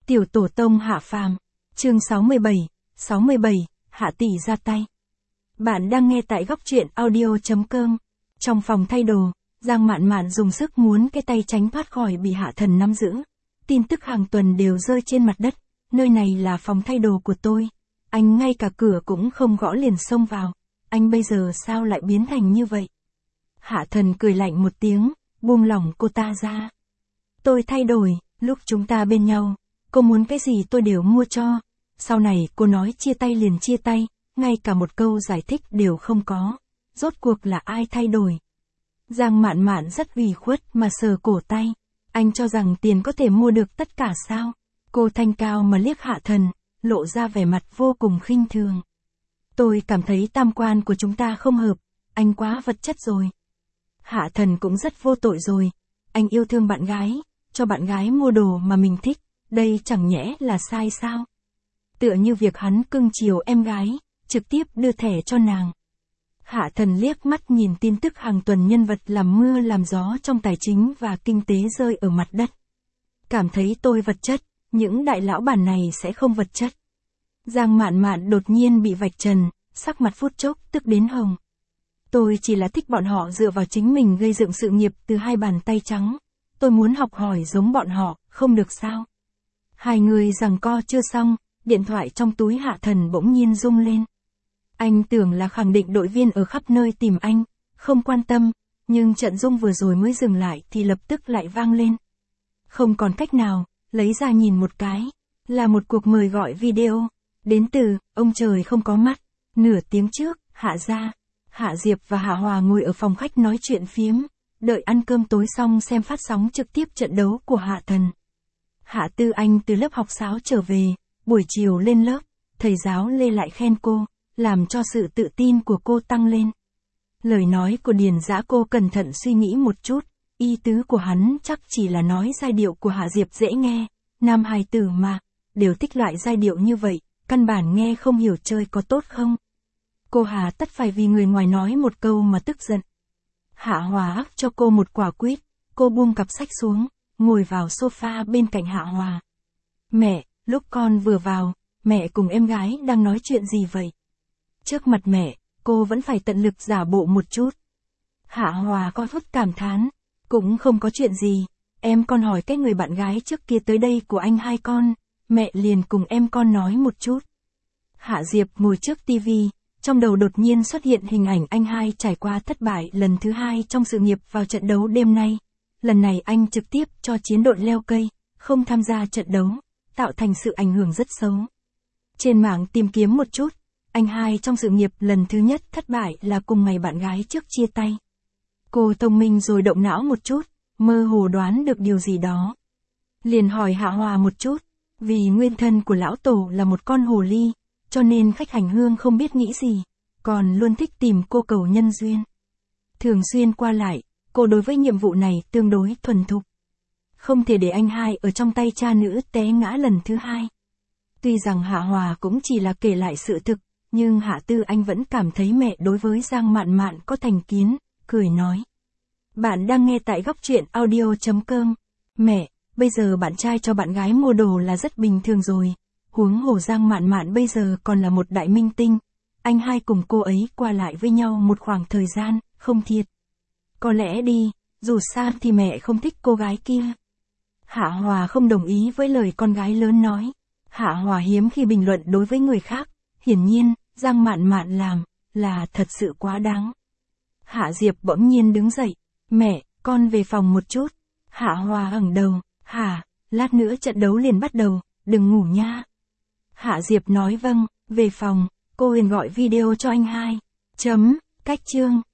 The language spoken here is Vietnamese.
Tiểu tổ tông hạ phàm, chương 67, hạ tỷ ra tay. Bạn đang nghe tại góc truyện audio.com. Trong phòng thay đồ, Giang Mạn Mạn dùng sức muốn cái tay tránh thoát khỏi bị hạ thần nắm giữ. Tin tức hàng tuần đều rơi trên mặt đất, nơi này là phòng thay đồ của tôi. Anh ngay cả cửa cũng không gõ liền xông vào, anh bây giờ sao lại biến thành như vậy? Hạ thần cười lạnh một tiếng, buông lỏng cô ta ra. Tôi thay đổi, lúc chúng ta bên nhau, cô muốn cái gì tôi đều mua cho. Sau này cô nói chia tay liền chia tay, ngay cả một câu giải thích đều không có. Rốt cuộc là ai thay đổi? Giang Mạn Mạn rất ủy khuất mà sờ cổ tay. Anh cho rằng tiền có thể mua được tất cả sao? Cô thanh cao mà liếc Hạ thần, lộ ra vẻ mặt vô cùng khinh thường. Tôi cảm thấy tam quan của chúng ta không hợp, anh quá vật chất rồi. Hạ thần cũng rất vô tội rồi. Anh yêu thương bạn gái, cho bạn gái mua đồ mà mình thích, đây chẳng nhẽ là sai sao? Tựa như việc hắn cưng chiều em gái, trực tiếp đưa thẻ cho nàng. Hạ thần liếc mắt nhìn tin tức hàng tuần nhân vật làm mưa làm gió trong tài chính và kinh tế rơi ở mặt đất. Cảm thấy tôi vật chất, những đại lão bản này sẽ không vật chất. Giang Mạn Mạn đột nhiên bị vạch trần, sắc mặt phút chốc tức đến hồng. Tôi chỉ là thích bọn họ dựa vào chính mình gây dựng sự nghiệp từ hai bàn tay trắng. Tôi muốn học hỏi giống bọn họ, không được sao? Hai người giằng co chưa xong, điện thoại trong túi Hạ thần bỗng nhiên rung lên. Anh tưởng là khẳng định đội viên ở khắp nơi tìm anh, không quan tâm, nhưng trận rung vừa rồi mới dừng lại thì lập tức lại vang lên. Không còn cách nào, lấy ra nhìn một cái, là một cuộc mời gọi video, đến từ, ông trời không có mắt. Nửa tiếng trước, Hạ gia, Hạ Diệp và Hạ Hòa ngồi ở phòng khách nói chuyện phiếm, đợi ăn cơm tối xong xem phát sóng trực tiếp trận đấu của Hạ thần. Hạ Tư Anh từ lớp học sáo trở về, buổi chiều lên lớp, thầy giáo Lê lại khen cô, làm cho sự tự tin của cô tăng lên. Lời nói của Điền Dã cô cẩn thận suy nghĩ một chút, ý tứ của hắn chắc chỉ là nói giai điệu của Hạ Diệp dễ nghe, nam hài tử mà, đều thích loại giai điệu như vậy, căn bản nghe không hiểu chơi có tốt không. Cô Hà tất phải vì người ngoài nói một câu mà tức giận. Hạ Hòa ắc cho cô một quả quýt, cô buông cặp sách xuống, ngồi vào sofa bên cạnh Hạ Hòa. Mẹ, lúc con vừa vào, mẹ cùng em gái đang nói chuyện gì vậy? Trước mặt mẹ, cô vẫn phải tận lực giả bộ một chút. Hạ Hòa có chút cảm thán, cũng không có chuyện gì, em con hỏi cái người bạn gái trước kia tới đây của anh hai con, mẹ liền cùng em con nói một chút. Hạ Diệp ngồi trước tivi, trong đầu đột nhiên xuất hiện hình ảnh anh hai trải qua thất bại lần thứ hai trong sự nghiệp vào trận đấu đêm nay. Lần này anh trực tiếp cho chiến đội leo cây, không tham gia trận đấu, tạo thành sự ảnh hưởng rất xấu. Trên mạng tìm kiếm một chút, anh hai trong sự nghiệp lần thứ nhất thất bại là cùng ngày bạn gái trước chia tay. Cô thông minh rồi động não một chút, mơ hồ đoán được điều gì đó. Liền hỏi Hạ Hòa một chút, vì nguyên thân của lão tổ là một con hồ ly, cho nên khách hành hương không biết nghĩ gì, còn luôn thích tìm cô cầu nhân duyên. Thường xuyên qua lại, cô đối với nhiệm vụ này tương đối thuần thục. Không thể để anh hai ở trong tay cha nữ té ngã lần thứ hai. Tuy rằng Hạ Hòa cũng chỉ là kể lại sự thực, nhưng Hạ Tư Anh vẫn cảm thấy mẹ đối với Giang Mạn Mạn có thành kiến, cười nói. Bạn đang nghe tại góc truyện audio.com. Mẹ, bây giờ bạn trai cho bạn gái mua đồ là rất bình thường rồi. Huống hồ Giang Mạn Mạn bây giờ còn là một đại minh tinh. Anh hai cùng cô ấy qua lại với nhau một khoảng thời gian, không thiệt. Có lẽ đi, dù sao thì mẹ không thích cô gái kia. Hạ Hòa không đồng ý với lời con gái lớn nói. Hạ Hòa hiếm khi bình luận đối với người khác. Hiển nhiên, Giang Mạn Mạn làm, là thật sự quá đáng. Hạ Diệp bỗng nhiên đứng dậy. Mẹ, con về phòng một chút. Hạ Hòa ngẩng đầu. Hả, lát nữa trận đấu liền bắt đầu, đừng ngủ nha. Hạ Diệp nói vâng, về phòng, cô liền gọi video cho anh hai. Cách chương.